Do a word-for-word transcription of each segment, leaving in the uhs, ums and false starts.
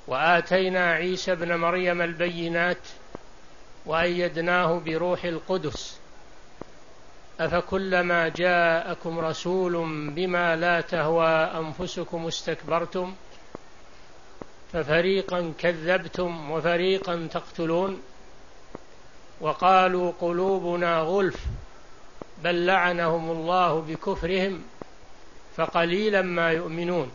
وآتينا عيسى ابن مريم البينات وأيدناه بروح القدس أفكلما جاءكم رسول بما لا تهوى أنفسكم استكبرتم ففريقا كذبتم وفريقا تقتلون وقالوا قلوبنا غلف بل لعنهم الله بكفرهم فقليلا ما يؤمنون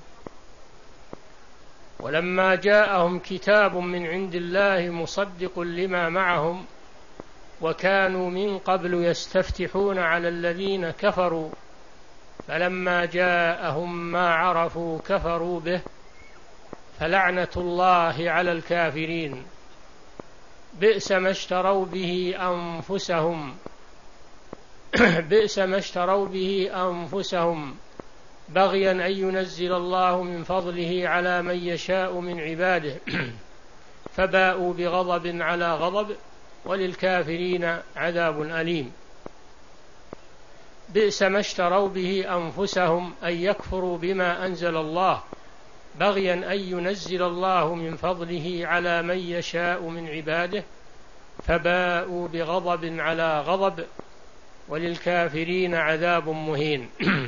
ولما جاءهم كتاب من عند الله مصدق لما معهم وكانوا من قبل يستفتحون على الذين كفروا فلما جاءهم ما عرفوا كفروا به فلعنة الله على الكافرين بئس ما اشتروا به أنفسهم بئس ما اشتروا به أنفسهم بغيا أن ينزل الله من فضله على من يشاء من عباده فباءوا بغضب على غضب وللكافرين عذاب أليم. بئس ما اشتروا به أنفسهم أن يكفروا بما أنزل الله بغيا أن ينزل الله من فضله على من يشاء من عباده فباءوا بغضب على غضب وللكافرين عذاب مهين.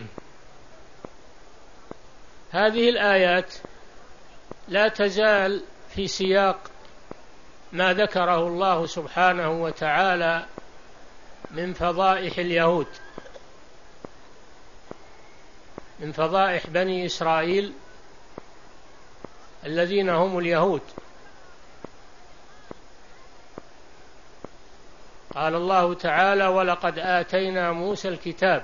هذه الآيات لا تزال في سياق ما ذكره الله سبحانه وتعالى من فضائح اليهود، من فضائح بني إسرائيل الذين هم اليهود. قال الله تعالى ولقد آتينا موسى الكتاب.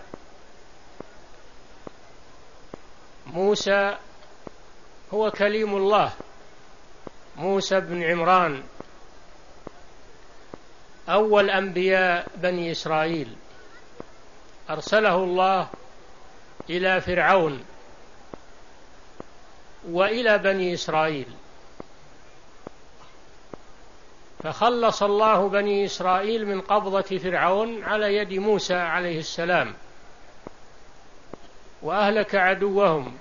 موسى هو كليم الله، موسى بن عمران أول أنبياء بني إسرائيل، أرسله الله إلى فرعون وإلى بني إسرائيل، فخلص الله بني إسرائيل من قبضة فرعون على يد موسى عليه السلام وأهلك عدوهم،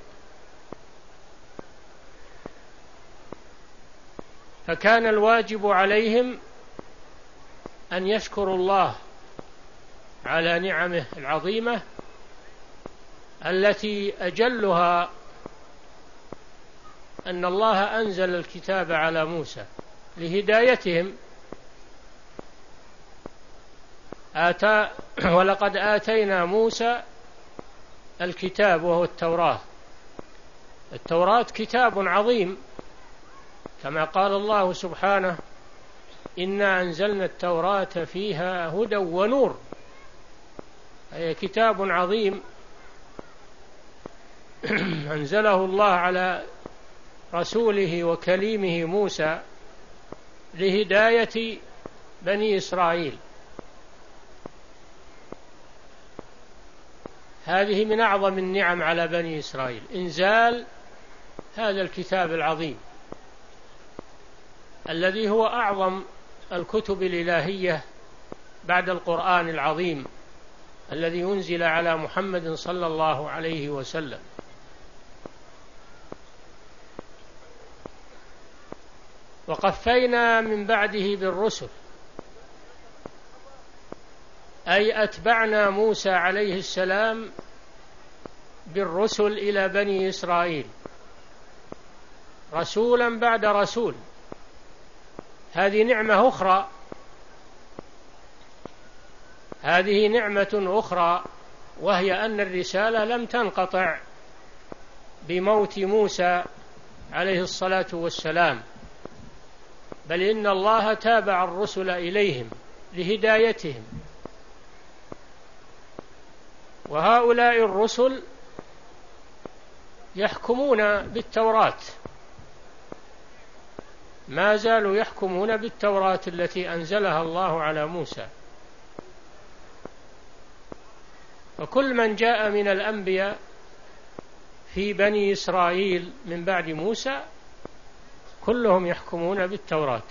فكان الواجب عليهم أن يشكروا الله على نعمه العظيمة التي أجلها أن الله أنزل الكتاب على موسى لهدايتهم. آتى ولقد آتينا موسى الكتاب وهو التوراة. التوراة كتاب عظيم كما قال الله سبحانه إنا أنزلنا التوراة فيها هدى ونور، أي كتاب عظيم أنزله الله على رسوله وكليمه موسى لهداية بني إسرائيل. هذه من أعظم النعم على بني إسرائيل، إنزال هذا الكتاب العظيم الذي هو أعظم الكتب الإلهية بعد القرآن العظيم الذي أنزل على محمد صلى الله عليه وسلم. وقفينا من بعده بالرسل، أي أتبعنا موسى عليه السلام بالرسل إلى بني إسرائيل رسولا بعد رسول. هذه نعمة أخرى، هذه نعمة أخرى وهي أن الرسالة لم تنقطع بموت موسى عليه الصلاة والسلام، بل إن الله تابع الرسل إليهم لهدايتهم. وهؤلاء الرسل يحكمون بالتوراة، ما زالوا يحكمون بالتوراة التي أنزلها الله على موسى. وكل من جاء من الأنبياء في بني إسرائيل من بعد موسى كلهم يحكمون بالتوراة،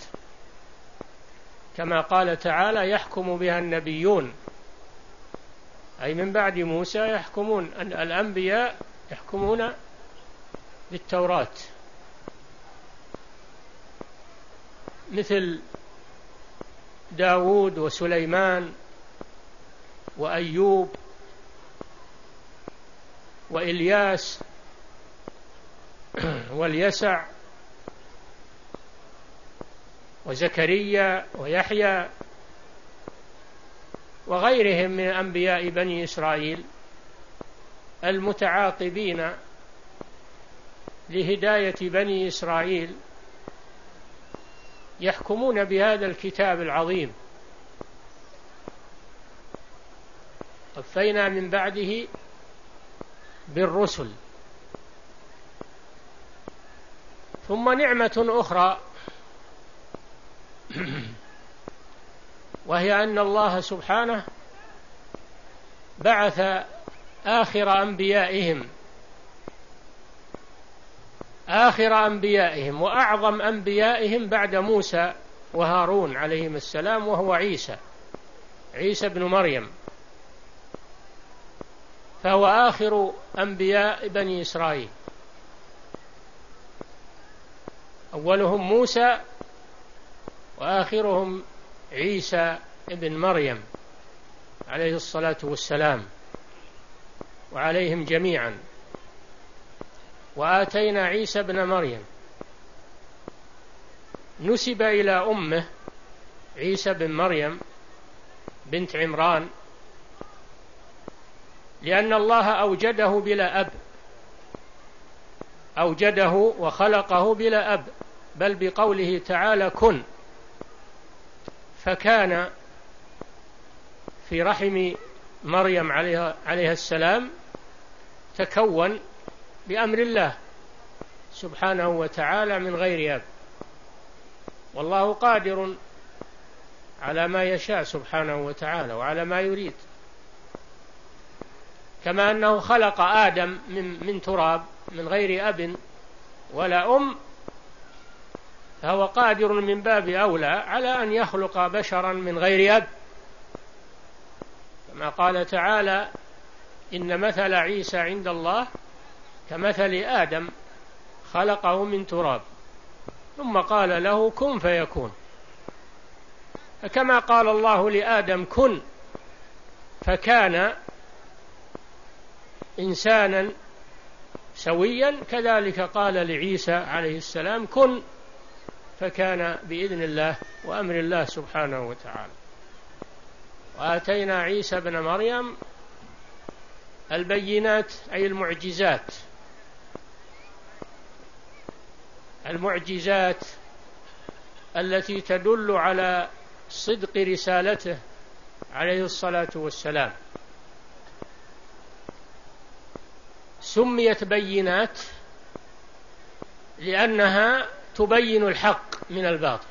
كما قال تعالى يحكم بها النبيون، أي من بعد موسى يحكمون، أن الأنبياء يحكمون بالتوراة. مثل داود وسليمان وأيوب وإلياس واليسع وزكريا ويحيى وغيرهم من أنبياء بني إسرائيل المتعاقبين لهداية بني إسرائيل، يحكمون بهذا الكتاب العظيم. قفينا من بعده بالرسل. ثم نعمة أخرى، وهي أن الله سبحانه بعث آخر أنبيائهم آخر أنبيائهم وأعظم أنبيائهم بعد موسى وهارون عليهم السلام، وهو عيسى عيسى بن مريم، فهو آخر أنبياء بني إسرائيل. أولهم موسى وآخرهم عيسى ابن مريم عليه الصلاة والسلام وعليهم جميعا. وآتينا عيسى ابن مريم، نسب إلى أمه عيسى بن مريم بنت عمران، لأن الله أوجده بلا أب، أوجده وخلقه بلا أب، بل بقوله تعالى كن، فكان في رحم مريم عليها, عليها السلام، تكون بأمر الله سبحانه وتعالى من غير أب، والله قادر على ما يشاء سبحانه وتعالى وعلى ما يريد. كما أنه خلق آدم من, من تراب من غير أب ولا أم، فهو قادر من باب أولى على أن يخلق بشرا من غير أب، كما قال تعالى إن مثل عيسى عند الله كمثل آدم خلقه من تراب ثم قال له كن فيكون. فكما قال الله لآدم كن فكان إنسانا سويا، كذلك قال لعيسى عليه السلام كن فكان بإذن الله وأمر الله سبحانه وتعالى. وآتينا عيسى بن مريم البينات، أي المعجزات، المعجزات التي تدل على صدق رسالته عليه الصلاة والسلام. سميت بينات لأنها تبين الحق من الباطل،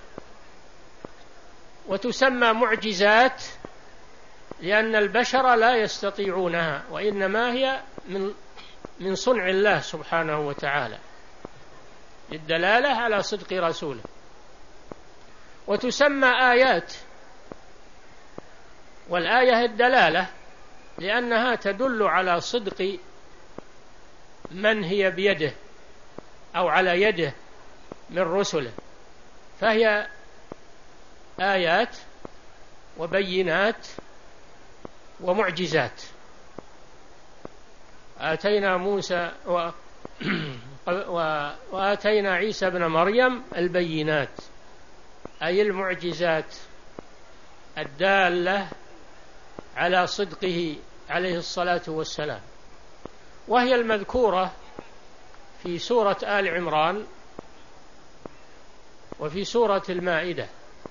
وتسمى معجزات لأن البشر لا يستطيعونها، وإنما هي من من صنع الله سبحانه وتعالى للدلالة على صدق رسوله. وتسمى آيات، والآية الدلالة لأنها تدل على صدق من هي بيده أو على يده من رسله، فهي آيات وبينات ومعجزات. آتينا موسى و... و... وآتينا عيسى بن مريم البينات، أي المعجزات الدالة على صدقه عليه الصلاة والسلام، وهي المذكورة في سورة آل عمران وفي سورة المائدة.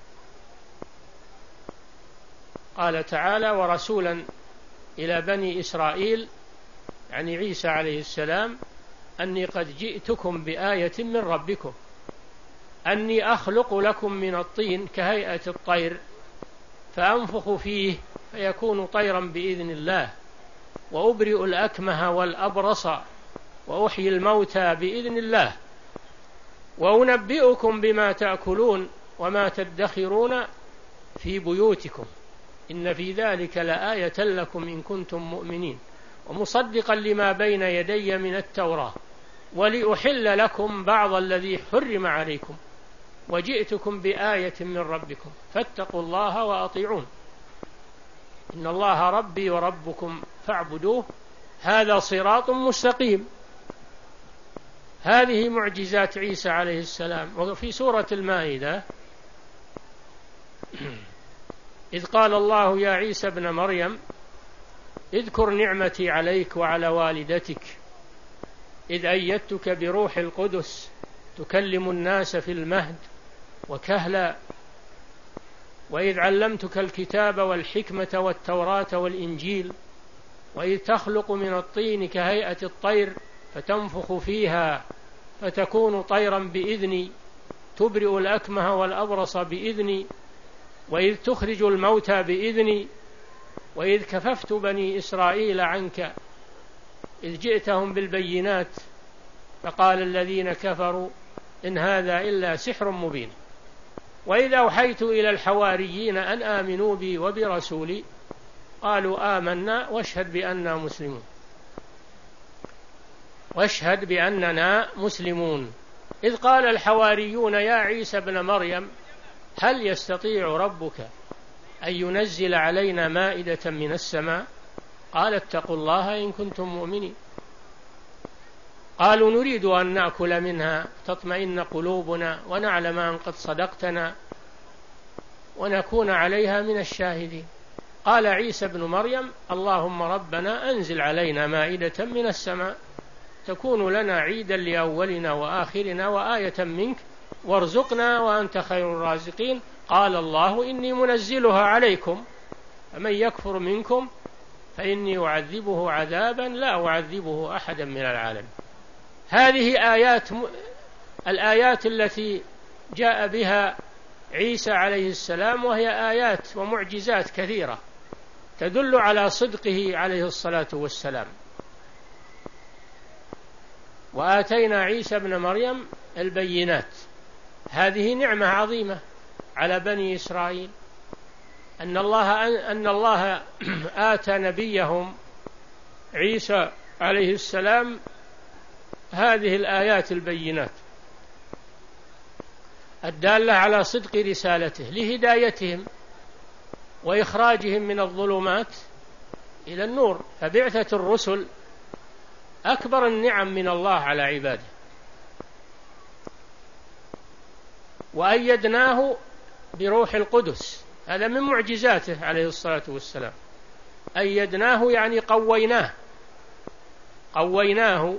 قال تعالى ورسولا إلى بني إسرائيل، يعني عيسى عليه السلام، أني قد جئتكم بآية من ربكم أني أخلق لكم من الطين كهيئة الطير فأنفخ فيه فيكون طيرا بإذن الله وأبرئ الأكمه والأبرص وأحيي الموتى بإذن الله وأنبئكم بما تأكلون وما تدخرون في بيوتكم إن في ذلك لآية لكم إن كنتم مؤمنين ومصدقا لما بين يدي من التوراة ولأحل لكم بعض الذي حرم عليكم وجئتكم بآية من ربكم فاتقوا الله وأطيعون إن الله ربي وربكم فاعبدوه هذا صراط مستقيم. هذه معجزات عيسى عليه السلام. وفي سورة المائدة إذ قال الله يا عيسى ابن مريم اذكر نعمتي عليك وعلى والدتك إذ أيدتك بروح القدس تكلم الناس في المهد وكهلا وإذ علمتك الكتاب والحكمة والتوراة والإنجيل وإذ تخلق من الطين كهيئة الطير فتنفخ فيها فتكون طيرا بإذني تبرئ الأكمه والأبرص بإذني وإذ تخرج الموتى بإذني وإذ كففت بني إسرائيل عنك إذ جئتهم بالبينات فقال الذين كفروا إن هذا إلا سحر مبين وإذ أوحيت إلى الحواريين أن آمنوا بي وبرسولي قالوا آمنا واشهد بأننا مسلمون واشهد بأننا مسلمون إذ قال الحواريون يا عيسى ابن مريم هل يستطيع ربك أن ينزل علينا مائدة من السماء قال اتقوا الله إن كنتم مؤمنين قالوا نريد أن نأكل منها تطمئن قلوبنا ونعلم أن قد صدقتنا ونكون عليها من الشاهدين قال عيسى ابن مريم اللهم ربنا أنزل علينا مائدة من السماء تكون لنا عيدا لأولنا وآخرنا وآية منك وارزقنا وأنت خير الرازقين قال الله إني منزلها عليكم فمن يكفر منكم فإني أعذبه عذابا لا أعذبه أحدا من العالمين. هذه آيات الآيات التي جاء بها عيسى عليه السلام وهي آيات ومعجزات كثيرة تدل على صدقه عليه الصلاة والسلام. وآتينا عيسى ابن مريم البينات هذه نعمة عظيمة على بني إسرائيل أن الله أن الله آتى نبيهم عيسى عليه السلام هذه الآيات البينات الدالة على صدق رسالته لهدايتهم وإخراجهم من الظلمات إلى النور. فبعثة الرسل أكبر النعم من الله على عباده. وأيدناه بروح القدس هذا من معجزاته عليه الصلاة والسلام. أيدناه يعني قويناه قويناه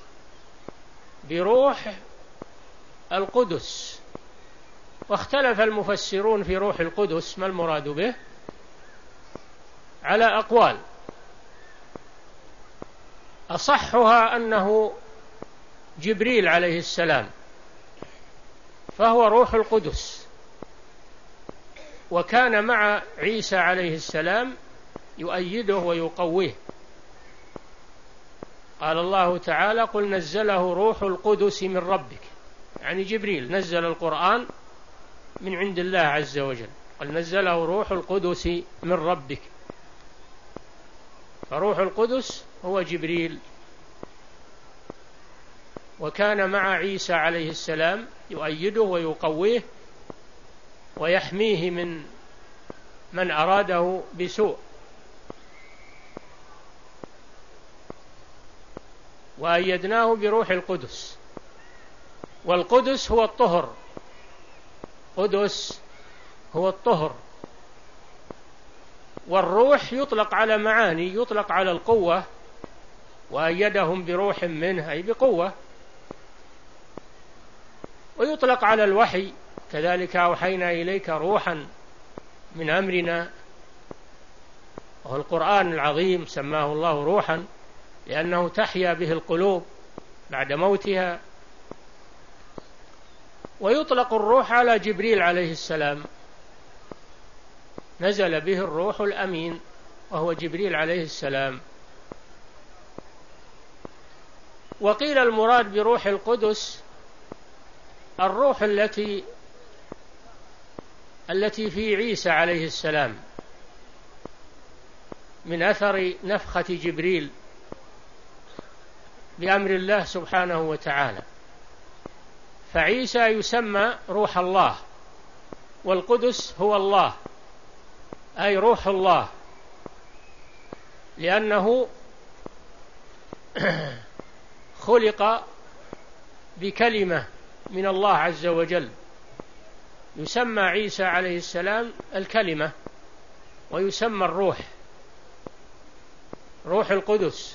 بروح القدس. واختلف المفسرون في روح القدس ما المراد به على أقوال أصحها أنه جبريل عليه السلام فهو روح القدس وكان مع عيسى عليه السلام يؤيده ويقويه. قال الله تعالى قل نزله روح القدس من ربك يعني جبريل نزل القرآن من عند الله عز وجل قل نزله روح القدس من ربك فروح القدس هو جبريل. وكان مع عيسى عليه السلام يؤيده ويقويه ويحميه من من أراده بسوء. وأيدناه بروح القدس. والقدس هو الطهر قدس هو الطهر. والروح يطلق على معاني يطلق على القوة وأيدهم بروح منه أي بقوة ويطلق على الوحي كذلك أوحينا إليك روحا من أمرنا وهو القرآن العظيم سماه الله روحا لأنه تحيا به القلوب بعد موتها. ويطلق الروح على جبريل عليه السلام نزل به الروح الأمين وهو جبريل عليه السلام. وقيل المراد بروح القدس الروح التي التي في عيسى عليه السلام من أثر نفخة جبريل بأمر الله سبحانه وتعالى فعيسى يسمى روح الله، والقدس هو الله أي روح الله، لأنه خلق بكلمة من الله عز وجل. يسمى عيسى عليه السلام الكلمة، ويسمى الروح روح القدس.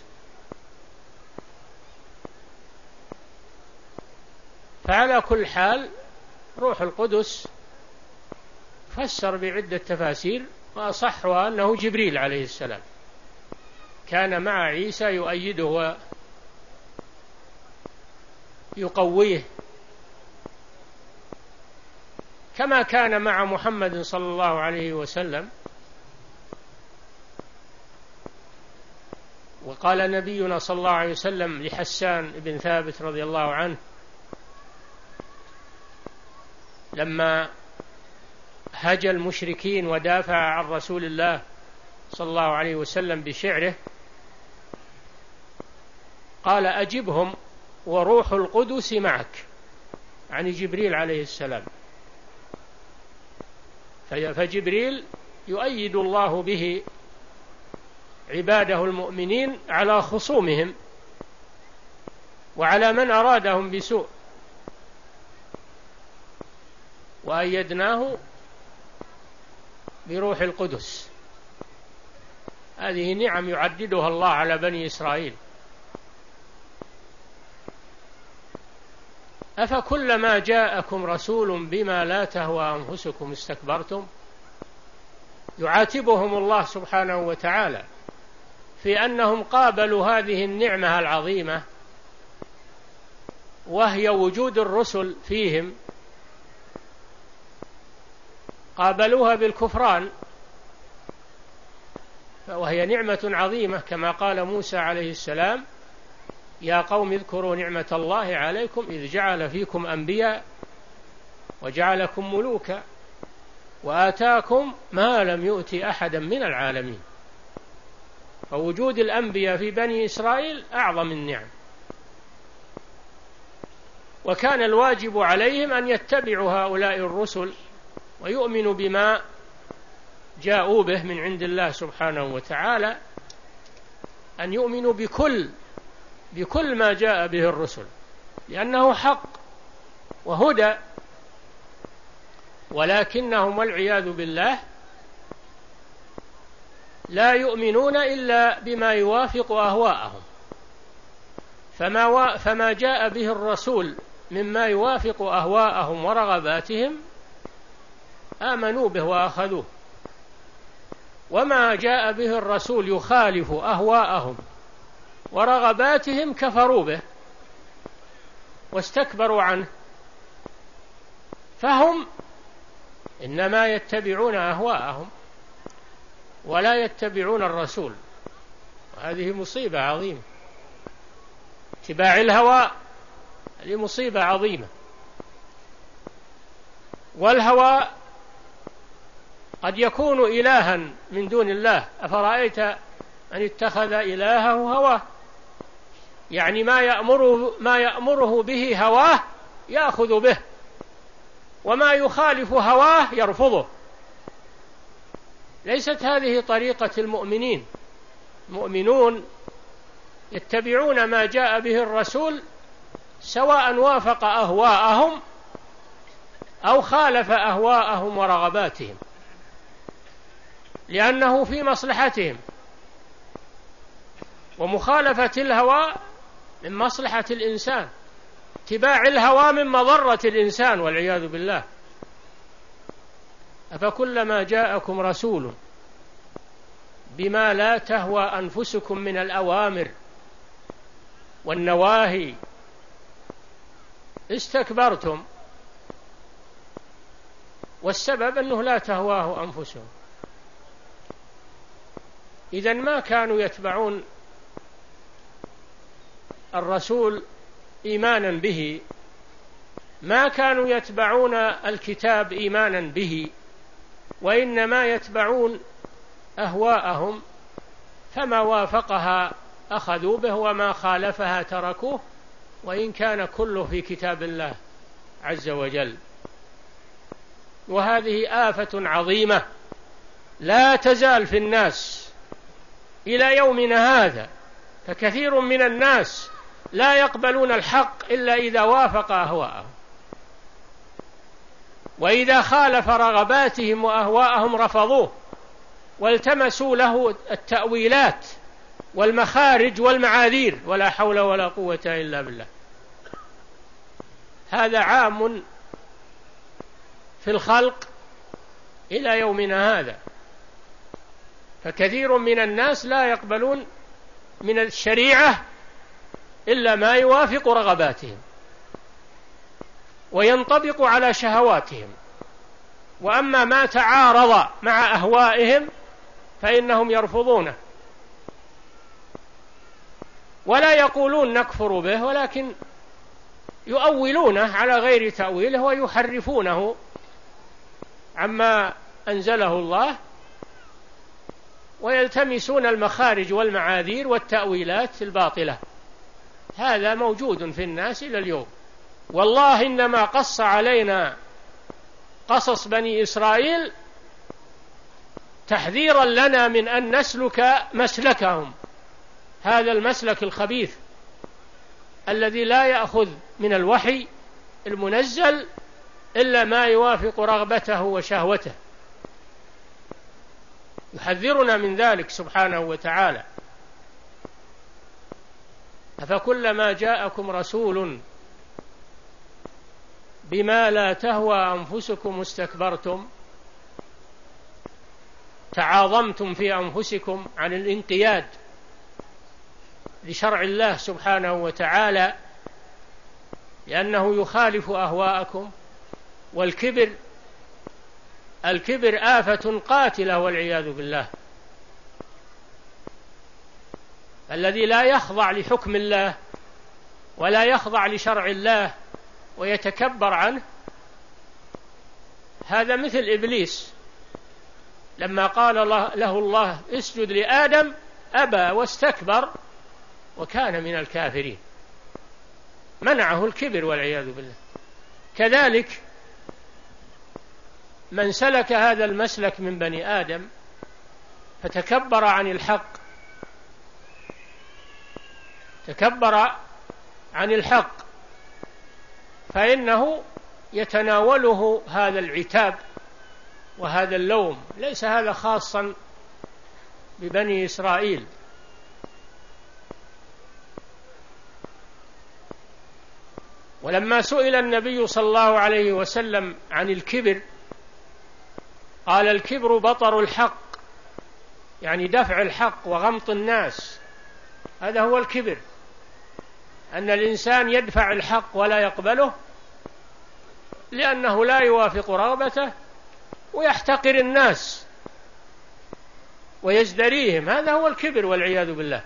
فعلى كل حال روح القدس فسر بعدة تفاسير، وأصحها أنه جبريل عليه السلام كان مع عيسى يؤيده ويقويه، كما كان مع محمد صلى الله عليه وسلم. وقال نبينا صلى الله عليه وسلم لحسان بن ثابت رضي الله عنه لما هجى المشركين ودافع عن رسول الله صلى الله عليه وسلم بشعره، قال: أجبهم وروح القدس معك، يعني جبريل عليه السلام. فجبريل يؤيد الله به عباده المؤمنين على خصومهم وعلى من أرادهم بسوء، وأيدناه بروح القدس. هذه نعم يعددها الله على بني إسرائيل. أفكلما جاءكم رسول بما لا تهوى أنفسكم استكبرتم. يعاتبهم الله سبحانه وتعالى في أنهم قابلوا هذه النعمة العظيمة، وهي وجود الرسل فيهم، قابلوها بالكفران، وهي نعمة عظيمة، كما قال موسى عليه السلام: يا قوم اذكروا نعمة الله عليكم إذ جعل فيكم أنبياء وجعلكم ملوكا وآتاكم ما لم يؤت أحدا من العالمين. فوجود الأنبياء في بني إسرائيل أعظم النعم، وكان الواجب عليهم أن يتبعوا هؤلاء الرسل ويؤمنوا بما جاءوا به من عند الله سبحانه وتعالى، أن يؤمنوا بكل بكل ما جاء به الرسل، لأنه حق وهدى. ولكنهم والعياذ بالله لا يؤمنون إلا بما يوافق أهواءهم، فما, و... فما جاء به الرسول مما يوافق أهواءهم ورغباتهم آمنوا به وأخذوه، وما جاء به الرسول يخالف أهواءهم ورغباتهم كفروا به واستكبروا عنه. فهم إنما يتبعون أهواءهم ولا يتبعون الرسول، وهذه مصيبة عظيمة. اتباع الهوى هذه مصيبة عظيمة. والهوى قد يكون إلها من دون الله. أفرأيت من اتخذ إلهه هواه، يعني ما يأمره, ما يأمره به هواه يأخذ به، وما يخالف هواه يرفضه. ليست هذه طريقة المؤمنين. المؤمنون يتبعون ما جاء به الرسول سواء وافق أهواءهم أو خالف أهواءهم ورغباتهم، لأنه في مصلحتهم، ومخالفة الهوى من مصلحة الإنسان، اتباع الهوى من مضرة الإنسان والعياذ بالله. أفكلما جاءكم رسول بما لا تهوى أنفسكم من الأوامر والنواهي استكبرتم. والسبب أنه لا تهواه أنفسهم. إذن ما كانوا يتبعون الرسول إيمانا به، ما كانوا يتبعون الكتاب إيمانا به، وإنما يتبعون أهواءهم، فما وافقها أخذوا به وما خالفها تركوه، وإن كان كله في كتاب الله عز وجل. وهذه آفة عظيمة لا تزال في الناس إلى يومنا هذا، فكثير من الناس لا يقبلون الحق إلا إذا وافق أهواءهم، وإذا خالف رغباتهم وأهواءهم رفضوه والتمسوا له التأويلات والمخارج والمعاذير، ولا حول ولا قوة إلا بالله. هذا عام في الخلق إلى يومنا هذا، فكثير من الناس لا يقبلون من الشريعة إلا ما يوافق رغباتهم وينطبق على شهواتهم، وأما ما تعارض مع أهوائهم فإنهم يرفضونه، ولا يقولون نكفر به، ولكن يؤولونه على غير تأويله ويحرفونه عما أنزله الله، ويلتمسون المخارج والمعاذير والتأويلات الباطلة. هذا موجود في الناس إلى اليوم. والله إنما قص علينا قصص بني إسرائيل تحذيرا لنا من أن نسلك مسلكهم، هذا المسلك الخبيث الذي لا يأخذ من الوحي المنزل إلا ما يوافق رغبته وشهوته، يحذرنا من ذلك سبحانه وتعالى. أفكلما جاءكم رسول بما لا تهوى أنفسكم استكبرتم، تعاظمتم في أنفسكم عن الانقياد لشرع الله سبحانه وتعالى لأنه يخالف أهواءكم. والكبر الكبر آفة قاتلة والعياذ بالله. الذي لا يخضع لحكم الله ولا يخضع لشرع الله ويتكبر عنه، هذا مثل إبليس لما قال له الله اسجد لآدم أبى واستكبر وكان من الكافرين، منعه الكبر والعياذ بالله. كذلك من سلك هذا المسلك من بني آدم فتكبر عن الحق تكبر عن الحق فإنه يتناوله هذا العتاب وهذا اللوم. ليس هذا خاصا ببني إسرائيل، ولما سئل النبي صلى الله عليه وسلم عن الكبر قال الكبر بطر الحق، يعني دفع الحق وغمط الناس، هذا هو الكبر، أن الإنسان يدفع الحق ولا يقبله لأنه لا يوافق رغبته ويحتقر الناس ويزدريهم، هذا هو الكبر والعياذ بالله.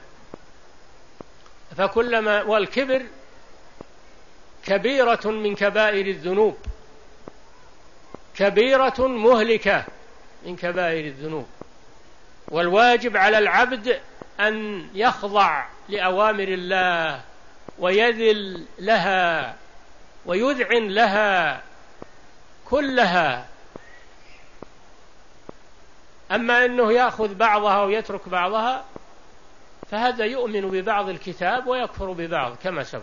فكلما والكبر كبيرة من كبائر الذنوب، كبيرة مهلكة من كبائر الذنوب. والواجب على العبد أن يخضع لأوامر الله ويذل لها ويذعن لها كلها. أما أنه يأخذ بعضها ويترك بعضها فهذا يؤمن ببعض الكتاب ويكفر ببعض كما سبق.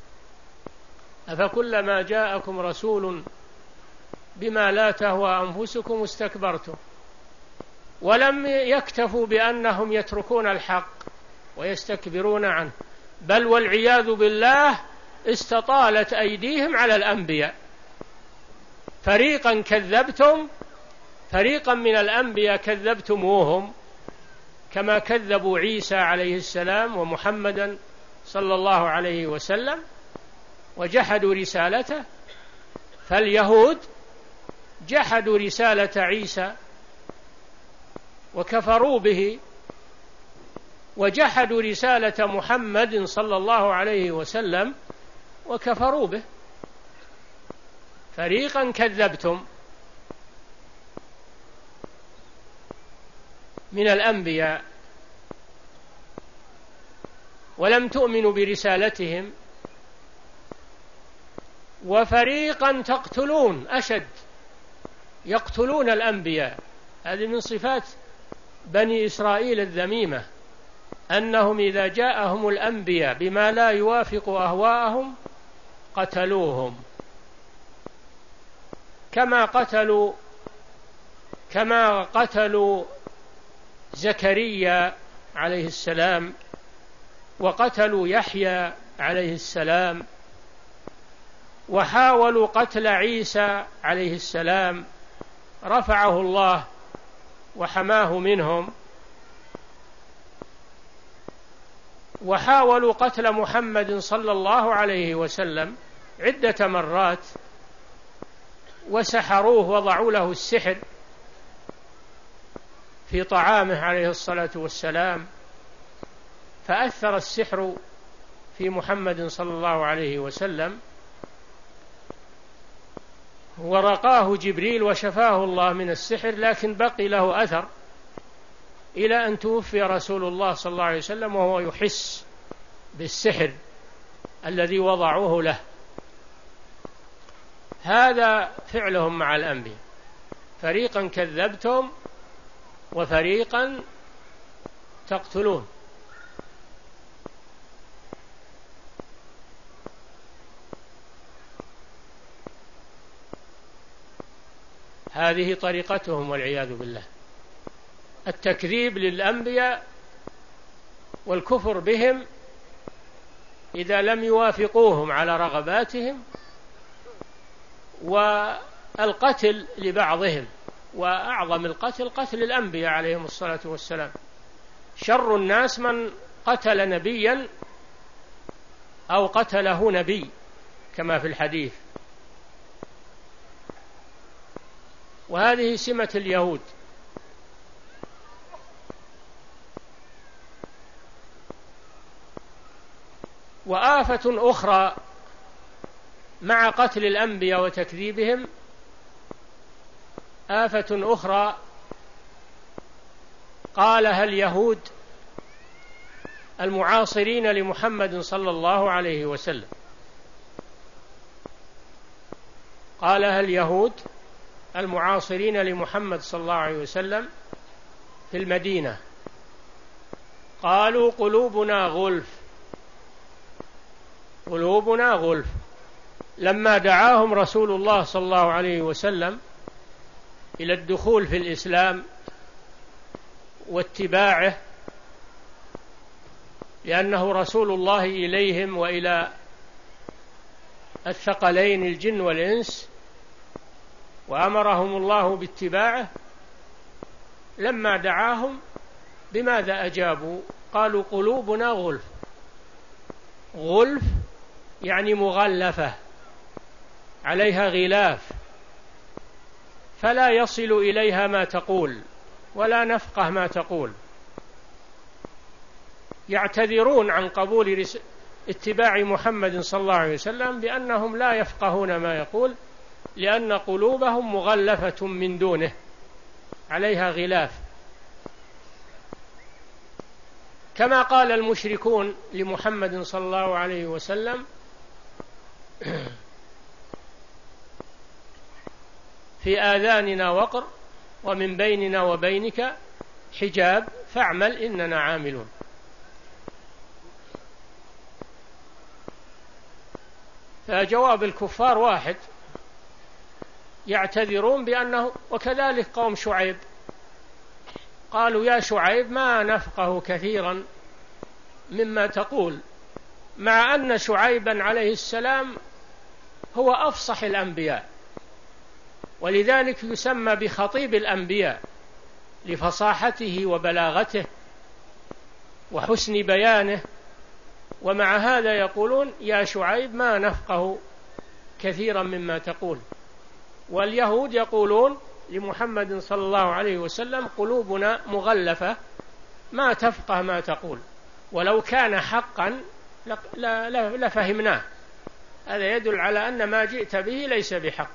أفكلما جاءكم رسول بما لا تهوى أنفسكم استكبرتم. ولم يكتفوا بأنهم يتركون الحق ويستكبرون عنه، بل والعياذ بالله استطالت أيديهم على الأنبياء. فريقا كذبتم فريقا من الأنبياء كذبتموهم كما كذبوا عيسى عليه السلام ومحمدا صلى الله عليه وسلم وجحدوا رسالته. فاليهود جحدوا رسالة عيسى وكفروا به، وجحدوا رسالة محمد صلى الله عليه وسلم وكفروا به. فريقا كذبتم من الأنبياء ولم تؤمنوا برسالتهم وفريقا تقتلون، أشد، يقتلون الأنبياء. هذه من صفات بني إسرائيل الذميمة، أنهم إذا جاءهم الأنبياء بما لا يوافق أهواءهم قتلوهم، كما قتلوا كما قتلوا زكريا عليه السلام، وقتلوا يحيى عليه السلام، وحاولوا قتل عيسى عليه السلام، رفعه الله وحماه منهم، وحاولوا قتل محمد صلى الله عليه وسلم عدة مرات، وسحروه، وضعوا له السحر في طعامه عليه الصلاة والسلام، فأثر السحر في محمد صلى الله عليه وسلم، ورقاه جبريل وشفاه الله من السحر، لكن بقي له أثر إلى أن توفي رسول الله صلى الله عليه وسلم وهو يحس بالسحر الذي وضعوه له. هذا فعلهم مع الأنبياء، فريقا كذبتم وفريقا تقتلون. هذه طريقتهم والعياذ بالله، التكذيب للأنبياء والكفر بهم إذا لم يوافقوهم على رغباتهم، والقتل لبعضهم، وأعظم القتل قتل الأنبياء عليهم الصلاة والسلام. شر الناس من قتل نبيا أو قتله نبي كما في الحديث، وهذه سمة اليهود. وآفة أخرى مع قتل الأنبياء وتكذيبهم، آفة أخرى قالها اليهود المعاصرين لمحمد صلى الله عليه وسلم، قالها اليهود المعاصرين لمحمد صلى الله عليه وسلم في المدينة، قالوا قلوبنا غلف، قلوبنا غلف، لما دعاهم رسول الله صلى الله عليه وسلم إلى الدخول في الإسلام واتباعه، لأنه رسول الله إليهم وإلى الثقلين الجن والإنس، وأمرهم الله باتباعه. لما دعاهم بماذا أجابوا؟ قالوا قلوبنا غلف. غلف يعني مغلفة، عليها غلاف، فلا يصل إليها ما تقول ولا نفقه ما تقول. يعتذرون عن قبول اتباع محمد صلى الله عليه وسلم بأنهم لا يفقهون ما يقول، لأن قلوبهم مغلفة من دونه، عليها غلاف. كما قال المشركون لمحمد صلى الله عليه وسلم في آذاننا وقر ومن بيننا وبينك حجاب فاعمل إننا عاملون. فجواب الكفار واحد، يعتذرون بأنه، وكذلك قوم شعيب قالوا يا شعيب ما نفقه كثيرا مما تقول، مع أن شعيبا عليه السلام هو أفصح الأنبياء، ولذلك يسمى بخطيب الأنبياء لفصاحته وبلاغته وحسن بيانه، ومع هذا يقولون يا شعيب ما نفقه كثيرا مما تقول. واليهود يقولون لمحمد صلى الله عليه وسلم قلوبنا مغلفة ما تفقه ما تقول، ولو كان حقا لفهمناه. هذا يدل على أن ما جئت به ليس بحق.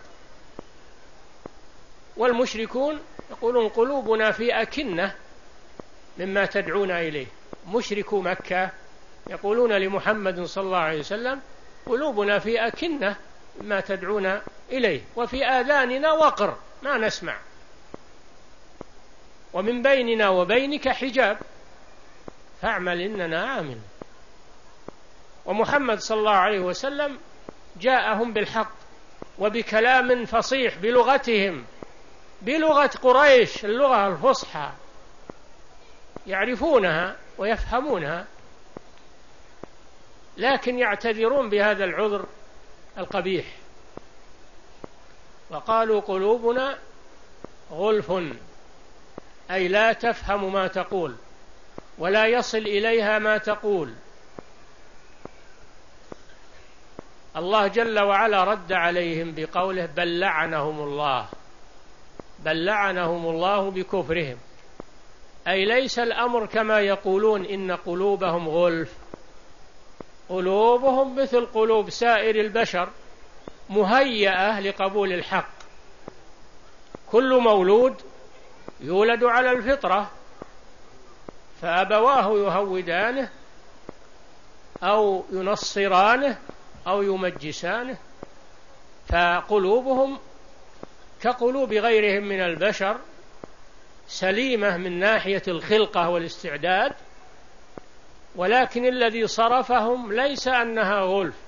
والمشركون يقولون قلوبنا في أكنة مما تدعونا إليه. مشركو مكة يقولون لمحمد صلى الله عليه وسلم قلوبنا في أكنة ما تدعون إليه، وفي آذاننا وقر ما نسمع، ومن بيننا وبينك حجاب فاعمل إننا عامل. ومحمد صلى الله عليه وسلم جاءهم بالحق وبكلام فصيح بلغتهم، بلغة قريش، اللغة الفصحى يعرفونها ويفهمونها، لكن يعتذرون بهذا العذر القبيح، وقالوا قلوبنا غلف، أي لا تفهم ما تقول ولا يصل إليها ما تقول. الله جل وعلا رد عليهم بقوله بل لعنهم الله، بل لعنهم الله بكفرهم، أي ليس الأمر كما يقولون إن قلوبهم غلف، قلوبهم مثل قلوب سائر البشر مهيئة لقبول الحق. كل مولود يولد على الفطرة، فأبواه يهودانه أو ينصرانه أو يمجسانه، فقلوبهم كقلوب غيرهم من البشر سليمة من ناحية الخلقة والاستعداد، ولكن الذي صرفهم ليس أنها غلف،